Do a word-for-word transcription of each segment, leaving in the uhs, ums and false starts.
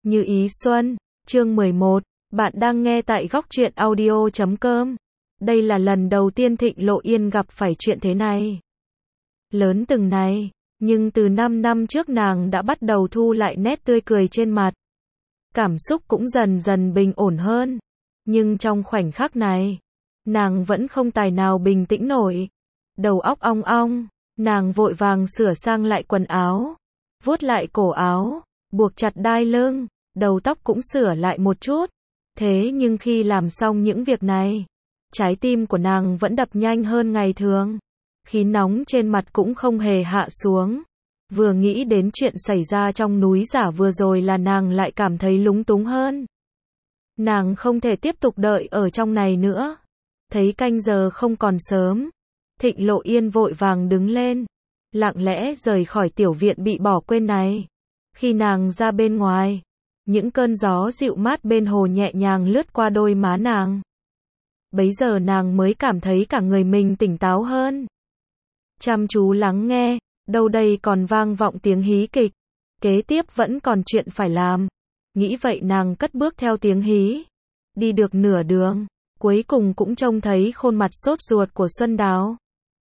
Như ý xuân, chương mười một, bạn đang nghe tại góc truyện audio chấm com. Đây là lần đầu tiên Thịnh Lộ Yên gặp phải chuyện thế này. Lớn từng này, nhưng từ năm năm trước nàng đã bắt đầu thu lại nét tươi cười trên mặt. Cảm xúc cũng dần dần bình ổn hơn. Nhưng trong khoảnh khắc này, nàng vẫn không tài nào bình tĩnh nổi. Đầu óc ong ong, nàng vội vàng sửa sang lại quần áo, vuốt lại cổ áo, buộc chặt đai lưng, đầu tóc cũng sửa lại một chút. Thế nhưng khi làm xong những việc này, trái tim của nàng vẫn đập nhanh hơn ngày thường. Khí nóng trên mặt cũng không hề hạ xuống. Vừa nghĩ đến chuyện xảy ra trong núi giả vừa rồi là nàng lại cảm thấy lúng túng hơn. Nàng không thể tiếp tục đợi ở trong này nữa. Thấy canh giờ không còn sớm, Thịnh Lộ Yên vội vàng đứng lên, lặng lẽ rời khỏi tiểu viện bị bỏ quên này. Khi nàng ra bên ngoài, những cơn gió dịu mát bên hồ nhẹ nhàng lướt qua đôi má nàng. Bấy giờ nàng mới cảm thấy cả người mình tỉnh táo hơn. Chăm chú lắng nghe, đâu đây còn vang vọng tiếng hí kịch. Kế tiếp vẫn còn chuyện phải làm. Nghĩ vậy nàng cất bước theo tiếng hí. Đi được nửa đường, cuối cùng cũng trông thấy khuôn mặt sốt ruột của Xuân Đào.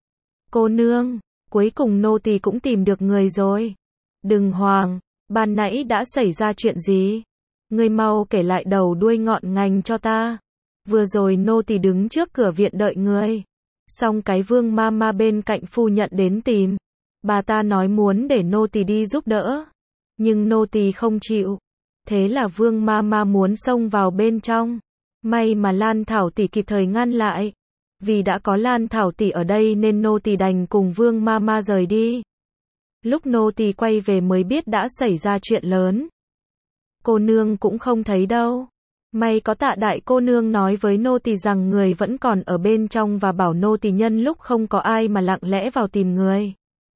Cô nương, cuối cùng nô tỳ cũng tìm được người rồi. Đừng hoảng, ban nãy đã xảy ra chuyện gì? Ngươi mau kể lại đầu đuôi ngọn ngành cho ta. Vừa rồi nô tỳ đứng trước cửa viện đợi ngươi. Xong cái Vương ma ma bên cạnh phu nhận đến tìm. Bà ta nói muốn để nô tỳ đi giúp đỡ. Nhưng nô tỳ không chịu. Thế là Vương ma ma muốn xông vào bên trong. May mà Lan Thảo tỷ kịp thời ngăn lại. Vì đã có Lan Thảo tỷ ở đây nên nô tỳ đành cùng Vương ma ma rời đi. Lúc nô tỳ quay về mới biết đã xảy ra chuyện lớn. Cô nương cũng không thấy đâu. May có Tạ đại cô nương nói với nô tỳ rằng người vẫn còn ở bên trong và bảo nô tỳ nhân lúc không có ai mà lặng lẽ vào tìm người.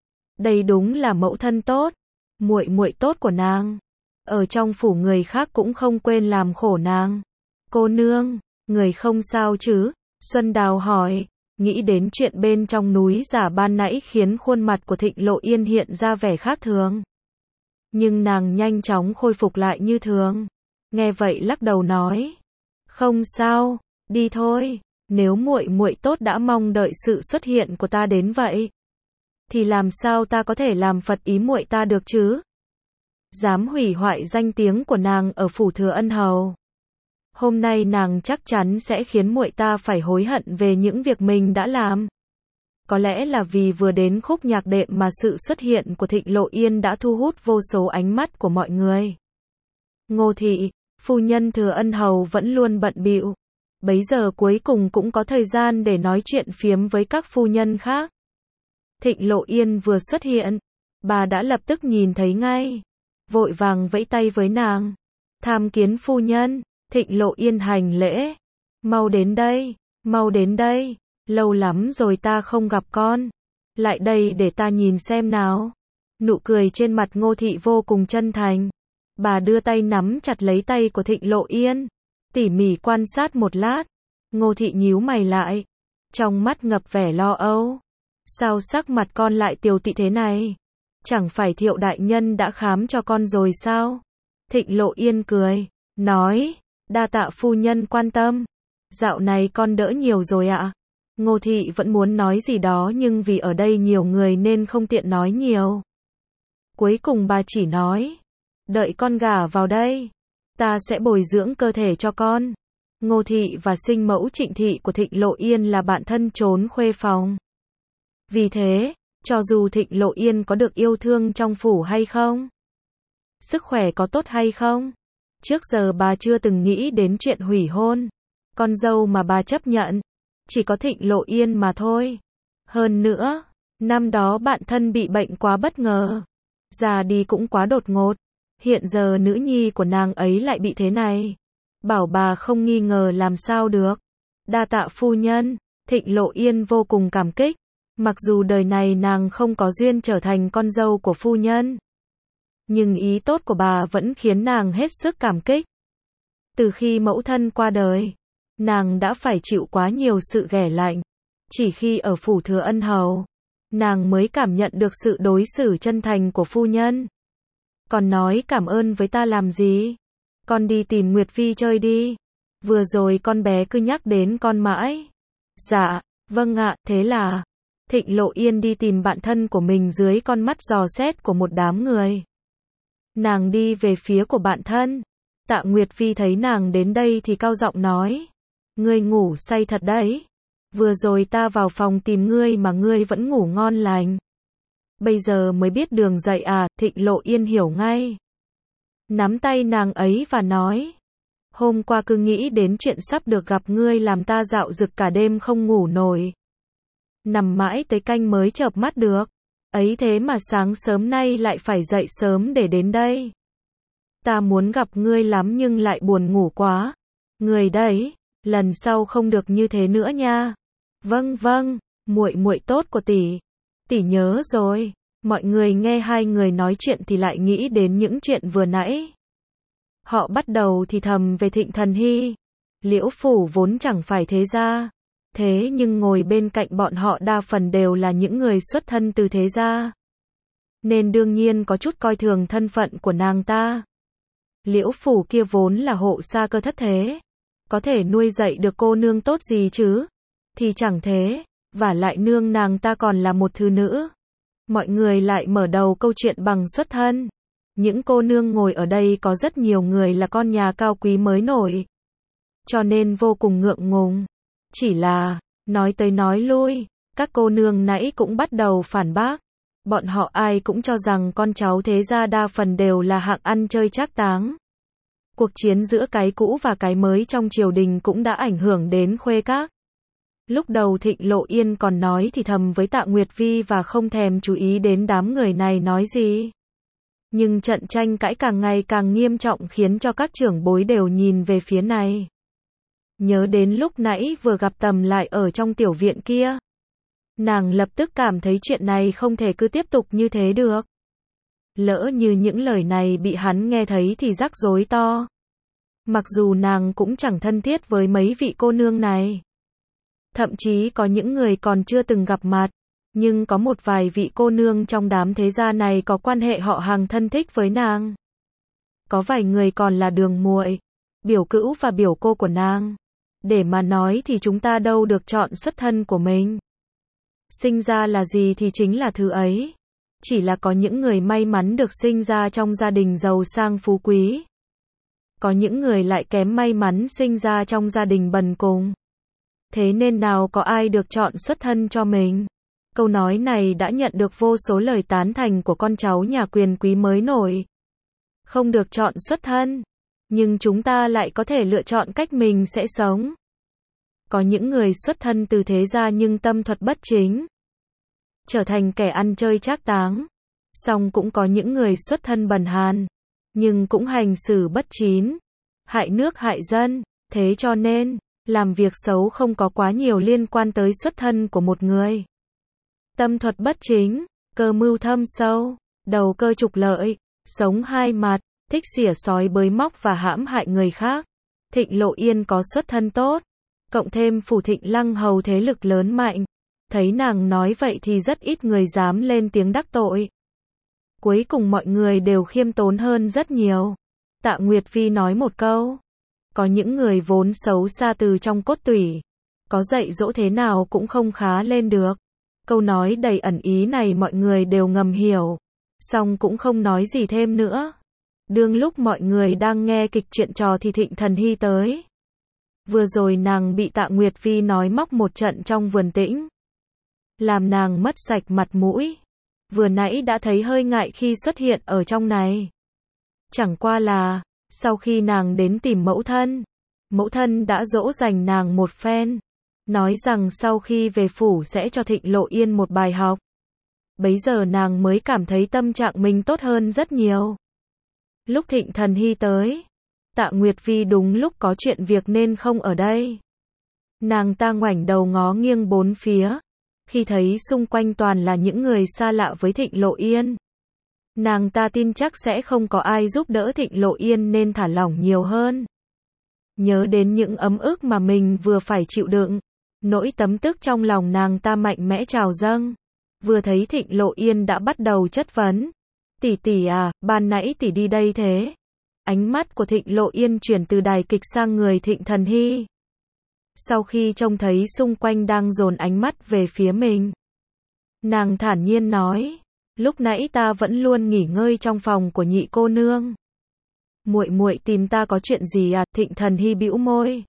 Đây đúng là mẫu thân tốt, muội muội tốt của nàng. Ở trong phủ người khác cũng không quên làm khổ nàng. Cô nương, người không sao chứ? Xuân Đào hỏi. Nghĩ đến chuyện bên trong núi giả ban nãy khiến khuôn mặt của Thịnh Lộ Yên hiện ra vẻ khác thường. Nhưng nàng nhanh chóng khôi phục lại như thường. Nghe vậy lắc đầu nói. Không sao, đi thôi. Nếu muội muội tốt đã mong đợi sự xuất hiện của ta đến vậy, thì làm sao ta có thể làm phật ý muội ta được chứ? Dám hủy hoại danh tiếng của nàng ở phủ Thừa Ân Hầu. Hôm nay nàng chắc chắn sẽ khiến muội ta phải hối hận về những việc mình đã làm. Có lẽ là vì vừa đến khúc nhạc đệm mà sự xuất hiện của Thịnh Lộ Yên đã thu hút vô số ánh mắt của mọi người. Ngô thị, phu nhân Thừa Ân Hầu vẫn luôn bận bịu. Bấy giờ cuối cùng cũng có thời gian để nói chuyện phiếm với các phu nhân khác. Thịnh Lộ Yên vừa xuất hiện, bà đã lập tức nhìn thấy ngay. Vội vàng vẫy tay với nàng. Tham kiến phu nhân. Thịnh Lộ Yên hành lễ. Mau đến đây, mau đến đây. Lâu lắm rồi ta không gặp con. Lại đây để ta nhìn xem nào. Nụ cười trên mặt Ngô thị vô cùng chân thành. Bà đưa tay nắm chặt lấy tay của Thịnh Lộ Yên. Tỉ mỉ quan sát một lát. Ngô thị nhíu mày lại. Trong mắt ngập vẻ lo âu. Sao sắc mặt con lại tiều tụy thế này? Chẳng phải Thiệu đại nhân đã khám cho con rồi sao? Thịnh Lộ Yên cười, nói. Đa tạ phu nhân quan tâm. Dạo này con đỡ nhiều rồi ạ. Ngô thị vẫn muốn nói gì đó nhưng vì ở đây nhiều người nên không tiện nói nhiều. Cuối cùng bà chỉ nói. Đợi con gả vào đây, ta sẽ bồi dưỡng cơ thể cho con. Ngô thị và sinh mẫu Trịnh thị của Thịnh Lộ Yên là bạn thân trốn khuê phòng. Vì thế, cho dù Thịnh Lộ Yên có được yêu thương trong phủ hay không, sức khỏe có tốt hay không, trước giờ bà chưa từng nghĩ đến chuyện hủy hôn. Con dâu mà bà chấp nhận, chỉ có Thịnh Lộ Yên mà thôi. Hơn nữa, năm đó bạn thân bị bệnh quá bất ngờ, già đi cũng quá đột ngột. Hiện giờ nữ nhi của nàng ấy lại bị thế này. Bảo bà không nghi ngờ làm sao được. Đa tạ phu nhân. Thịnh Lộ Yên vô cùng cảm kích. Mặc dù đời này nàng không có duyên trở thành con dâu của phu nhân, nhưng ý tốt của bà vẫn khiến nàng hết sức cảm kích. Từ khi mẫu thân qua đời, nàng đã phải chịu quá nhiều sự ghẻ lạnh. Chỉ khi ở phủ Thừa Ân Hầu, nàng mới cảm nhận được sự đối xử chân thành của phu nhân. Còn nói cảm ơn với ta làm gì? con đi tìm Nguyệt Vi chơi đi. Vừa rồi con bé cứ nhắc đến con mãi. Dạ, vâng ạ, thế là Thịnh Lộ Yên đi tìm bạn thân của mình dưới con mắt dò xét của một đám người. Nàng đi về phía của bạn thân. Tạ Nguyệt Vi thấy nàng đến đây thì cao giọng nói. Ngươi ngủ say thật đấy. Vừa rồi ta vào phòng tìm ngươi mà ngươi vẫn ngủ ngon lành. Bây giờ mới biết đường dậy à, Thịnh Lộ Yên hiểu ngay. Nắm tay nàng ấy và nói. Hôm qua cứ nghĩ đến chuyện sắp được gặp ngươi làm ta dạo dực cả đêm không ngủ nổi. Nằm mãi tới canh mới chợp mắt được. Ấy thế mà sáng sớm nay lại phải dậy sớm để đến đây. Ta muốn gặp ngươi lắm nhưng lại buồn ngủ quá. Ngươi đấy, lần sau không được như thế nữa nha. Vâng vâng, muội muội tốt của tỷ. Tỷ nhớ rồi. Mọi người nghe hai người nói chuyện thì lại nghĩ đến những chuyện vừa nãy. Họ bắt đầu thì thầm về Thịnh Thần Hy. Liễu Phủ vốn chẳng phải thế gia. Thế nhưng ngồi bên cạnh bọn họ đa phần đều là những người xuất thân từ thế gia. Nên đương nhiên có chút coi thường thân phận của nàng ta. Liễu Phủ kia vốn là hộ sa cơ thất thế. Có thể nuôi dạy được cô nương tốt gì chứ? Thì chẳng thế. Và lại nương nàng ta còn là một thứ nữ. Mọi người lại mở đầu câu chuyện bằng xuất thân. Những cô nương ngồi ở đây có rất nhiều người là con nhà cao quý mới nổi. Cho nên vô cùng ngượng ngùng. Chỉ là, nói tới nói lui, các cô nương nãy cũng bắt đầu phản bác. Bọn họ ai cũng cho rằng con cháu thế gia đa phần đều là hạng ăn chơi trác táng. Cuộc chiến giữa cái cũ và cái mới trong triều đình cũng đã ảnh hưởng đến khuê các. Lúc đầu Thịnh Lộ Yên còn nói thì thầm với Tạ Nguyệt Vi và không thèm chú ý đến đám người này nói gì. Nhưng trận tranh cãi càng ngày càng nghiêm trọng khiến cho các trưởng bối đều nhìn về phía này. Nhớ đến lúc nãy vừa gặp Tầm lại ở trong tiểu viện kia. Nàng lập tức cảm thấy chuyện này không thể cứ tiếp tục như thế được. Lỡ như những lời này bị hắn nghe thấy thì rắc rối to. Mặc dù nàng cũng chẳng thân thiết với mấy vị cô nương này. Thậm chí có những người còn chưa từng gặp mặt. Nhưng có một vài vị cô nương trong đám thế gia này có quan hệ họ hàng thân thích với nàng. Có vài người còn là đường muội, biểu cữu và biểu cô của nàng. Để mà nói thì chúng ta đâu được chọn xuất thân của mình. Sinh ra là gì thì chính là thứ ấy. Chỉ là có những người may mắn được sinh ra trong gia đình giàu sang phú quý. Có những người lại kém may mắn sinh ra trong gia đình bần cùng. Thế nên nào có ai được chọn xuất thân cho mình. Câu nói này đã nhận được vô số lời tán thành của con cháu nhà quyền quý mới nổi. Không được chọn xuất thân. Nhưng chúng ta lại có thể lựa chọn cách mình sẽ sống. Có những người xuất thân từ thế gia nhưng tâm thuật bất chính. Trở thành kẻ ăn chơi trác táng. Song cũng có những người xuất thân bần hàn. Nhưng cũng hành xử bất tín. Hại nước hại dân. Thế cho nên, làm việc xấu không có quá nhiều liên quan tới xuất thân của một người. Tâm thuật bất chính, cơ mưu thâm sâu, đầu cơ trục lợi, sống hai mặt, thích xỉa sói bới móc và hãm hại người khác. Thịnh Lộ Yên có xuất thân tốt, cộng thêm phủ Thịnh Lăng hầu thế lực lớn mạnh. Thấy nàng nói vậy thì rất ít người dám lên tiếng đắc tội. Cuối cùng mọi người đều khiêm tốn hơn rất nhiều. Tạ Nguyệt Vi nói một câu. Có những người vốn xấu xa từ trong cốt tủy. Có dạy dỗ thế nào cũng không khá lên được. Câu nói đầy ẩn ý này mọi người đều ngầm hiểu. Song cũng không nói gì thêm nữa. Đương lúc mọi người đang nghe kịch chuyện trò thì Thịnh Thần Hy tới. Vừa rồi nàng bị Tạ Nguyệt Vi nói móc một trận trong vườn tĩnh. Làm nàng mất sạch mặt mũi. Vừa nãy đã thấy hơi ngại khi xuất hiện ở trong này. Chẳng qua là, sau khi nàng đến tìm mẫu thân, mẫu thân đã dỗ dành nàng một phen. Nói rằng sau khi về phủ sẽ cho Thịnh Lộ Yên một bài học. Bấy giờ nàng mới cảm thấy tâm trạng mình tốt hơn rất nhiều. Lúc Thịnh Thần Hy tới, Tạ Nguyệt Vi đúng lúc có chuyện việc nên không ở đây. Nàng ta ngoảnh đầu ngó nghiêng bốn phía. Khi thấy xung quanh toàn là những người xa lạ với Thịnh Lộ Yên. Nàng ta tin chắc sẽ không có ai giúp đỡ Thịnh Lộ Yên nên thả lỏng nhiều hơn. Nhớ đến những ấm ức mà mình vừa phải chịu đựng. Nỗi tấm tức trong lòng nàng ta mạnh mẽ trào dâng. Vừa thấy Thịnh Lộ Yên đã bắt đầu chất vấn. Tỷ tỷ à, ban nãy tỷ đi đây thế. Ánh mắt của Thịnh Lộ Yên chuyển từ đài kịch sang người Thịnh Thần Hy. Sau khi trông thấy xung quanh đang dồn ánh mắt về phía mình, nàng thản nhiên nói, lúc nãy ta vẫn luôn nghỉ ngơi trong phòng của nhị cô nương. Muội muội tìm ta có chuyện gì à? Thịnh Thần Hy bĩu môi,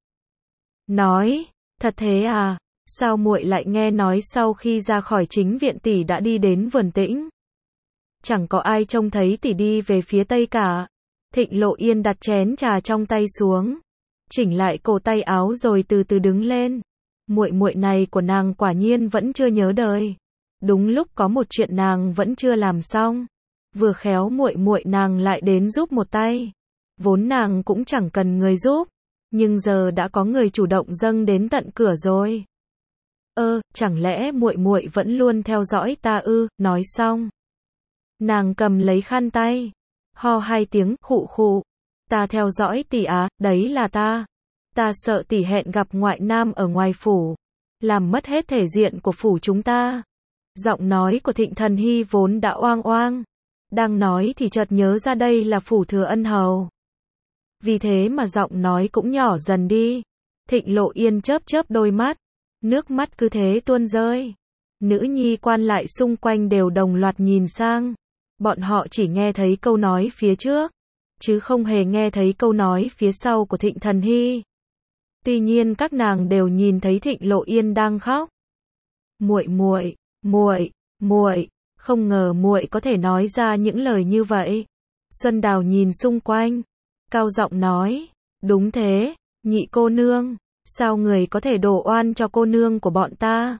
nói, thật thế à? Sao muội lại nghe nói sau khi ra khỏi chính viện tỷ đã đi đến vườn tĩnh? Chẳng có ai trông thấy tỷ đi về phía tây cả. Thịnh Lộ Yên đặt chén trà trong tay xuống, chỉnh lại cổ tay áo rồi từ từ đứng lên. Muội muội này của nàng quả nhiên vẫn chưa nhớ đời. Đúng lúc có một chuyện nàng vẫn chưa làm xong, vừa khéo muội muội nàng lại đến giúp một tay. Vốn nàng cũng chẳng cần người giúp, nhưng giờ đã có người chủ động dâng đến tận cửa rồi. Ơ, chẳng lẽ muội muội vẫn luôn theo dõi ta ư? Nói xong, nàng cầm lấy khăn tay, ho hai tiếng, khụ khụ. Ta theo dõi tỷ á, đấy là ta. Ta sợ tỷ hẹn gặp ngoại nam ở ngoài phủ, làm mất hết thể diện của phủ chúng ta. Giọng nói của Thịnh Thần Hy vốn đã oang oang, đang nói thì chợt nhớ ra đây là phủ Thừa Ân Hầu. Vì thế mà giọng nói cũng nhỏ dần đi. Thịnh Lộ Yên chớp chớp đôi mắt, nước mắt cứ thế tuôn rơi. Nữ nhi quan lại xung quanh đều đồng loạt nhìn sang. Bọn họ chỉ nghe thấy câu nói phía trước, chứ không hề nghe thấy câu nói phía sau của Thịnh Thần Hy. Tuy nhiên các nàng đều nhìn thấy Thịnh Lộ Yên đang khóc. Muội muội, muội, muội, không ngờ muội có thể nói ra những lời như vậy. Xuân Đào nhìn xung quanh, cao giọng nói, đúng thế, nhị cô nương, sao người có thể đổ oan cho cô nương của bọn ta?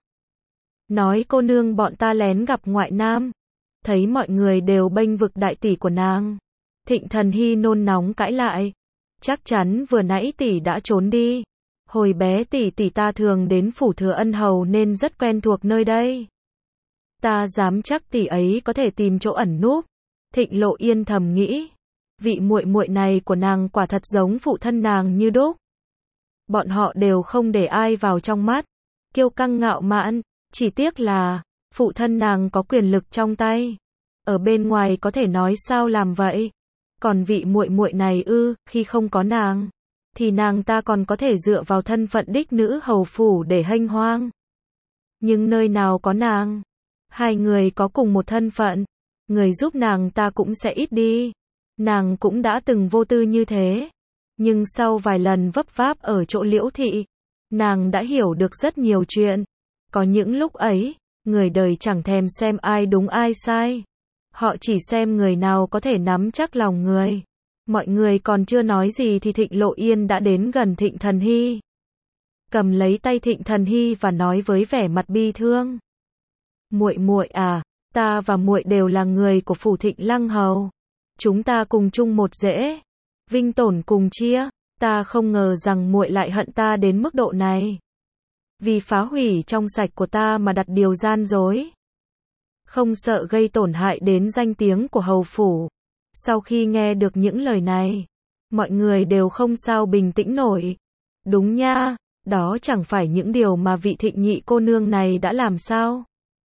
Nói cô nương bọn ta lén gặp ngoại nam, thấy mọi người đều bênh vực đại tỷ của nàng. Thịnh Thần Hy nôn nóng cãi lại, chắc chắn vừa nãy tỷ đã trốn đi. Hồi bé tỷ tỷ ta thường đến phủ Thừa Ân Hầu nên rất quen thuộc nơi đây. Ta dám chắc tỷ ấy có thể tìm chỗ ẩn núp. Thịnh Lộ Yên thầm nghĩ, vị muội muội này của nàng quả thật giống phụ thân nàng như đúc. Bọn họ đều không để ai vào trong mắt, kiêu căng ngạo mạn, chỉ tiếc là phụ thân nàng có quyền lực trong tay, ở bên ngoài có thể nói sao làm vậy. Còn vị muội muội này ư, khi không có nàng thì nàng ta còn có thể dựa vào thân phận đích nữ hầu phủ để hênh hoang. Nhưng nơi nào có nàng, hai người có cùng một thân phận, người giúp nàng ta cũng sẽ ít đi. Nàng cũng đã từng vô tư như thế, nhưng sau vài lần vấp váp ở chỗ Liễu thị, nàng đã hiểu được rất nhiều chuyện. Có những lúc ấy, người đời chẳng thèm xem ai đúng ai sai, họ chỉ xem người nào có thể nắm chắc lòng người. Mọi người còn chưa nói gì thì Thịnh Lộ Yên đã đến gần Thịnh Thần Hy, cầm lấy tay Thịnh Thần Hy và nói với vẻ mặt bi thương, muội muội à, ta và muội đều là người của phủ Thịnh Lăng Hầu, chúng ta cùng chung một rễ, vinh tổn cùng chia. Ta không ngờ rằng muội lại hận ta đến mức độ này, vì phá hủy trong sạch của ta mà đặt điều gian dối, không sợ gây tổn hại đến danh tiếng của hầu phủ. Sau khi nghe được những lời này, mọi người đều không sao bình tĩnh nổi. Đúng nha, đó chẳng phải những điều mà vị Thịnh nhị cô nương này đã làm sao?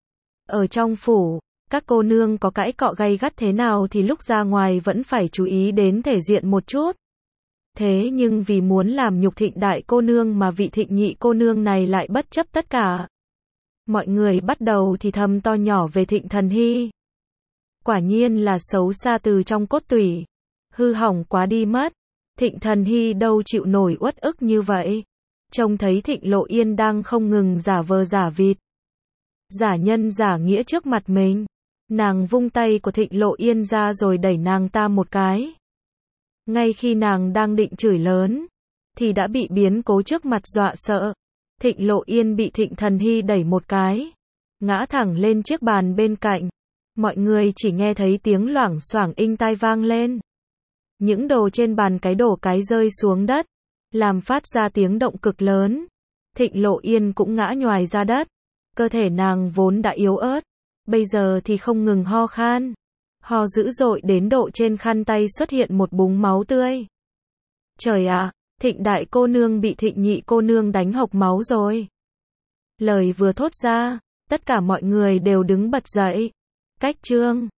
Ở trong phủ, các cô nương có cãi cọ gay gắt thế nào thì lúc ra ngoài vẫn phải chú ý đến thể diện một chút. Thế nhưng vì muốn làm nhục Thịnh đại cô nương mà vị Thịnh nhị cô nương này lại bất chấp tất cả. Mọi người bắt đầu thì thầm to nhỏ về Thịnh Thần Hy. Quả nhiên là xấu xa từ trong cốt tủy, hư hỏng quá đi mất. Thịnh Thần Hy đâu chịu nổi uất ức như vậy. Trông thấy Thịnh Lộ Yên đang không ngừng giả vờ giả vịt, giả nhân giả nghĩa trước mặt mình, nàng vung tay của Thịnh Lộ Yên ra rồi đẩy nàng ta một cái. Ngay khi nàng đang định chửi lớn, thì đã bị biến cố trước mặt dọa sợ. Thịnh Lộ Yên bị Thịnh Thần Hy đẩy một cái, ngã thẳng lên chiếc bàn bên cạnh. Mọi người chỉ nghe thấy tiếng loảng xoảng inh tai vang lên. Những đồ trên bàn cái đổ cái rơi xuống đất, làm phát ra tiếng động cực lớn. Thịnh Lộ Yên cũng ngã nhoài ra đất. Cơ thể nàng vốn đã yếu ớt, bây giờ thì không ngừng ho khan. Ho dữ dội đến độ trên khăn tay xuất hiện một búng máu tươi. Trời ạ, Thịnh đại cô nương bị Thịnh nhị cô nương đánh hộc máu rồi. Lời vừa thốt ra, tất cả mọi người đều đứng bật dậy. Cách chương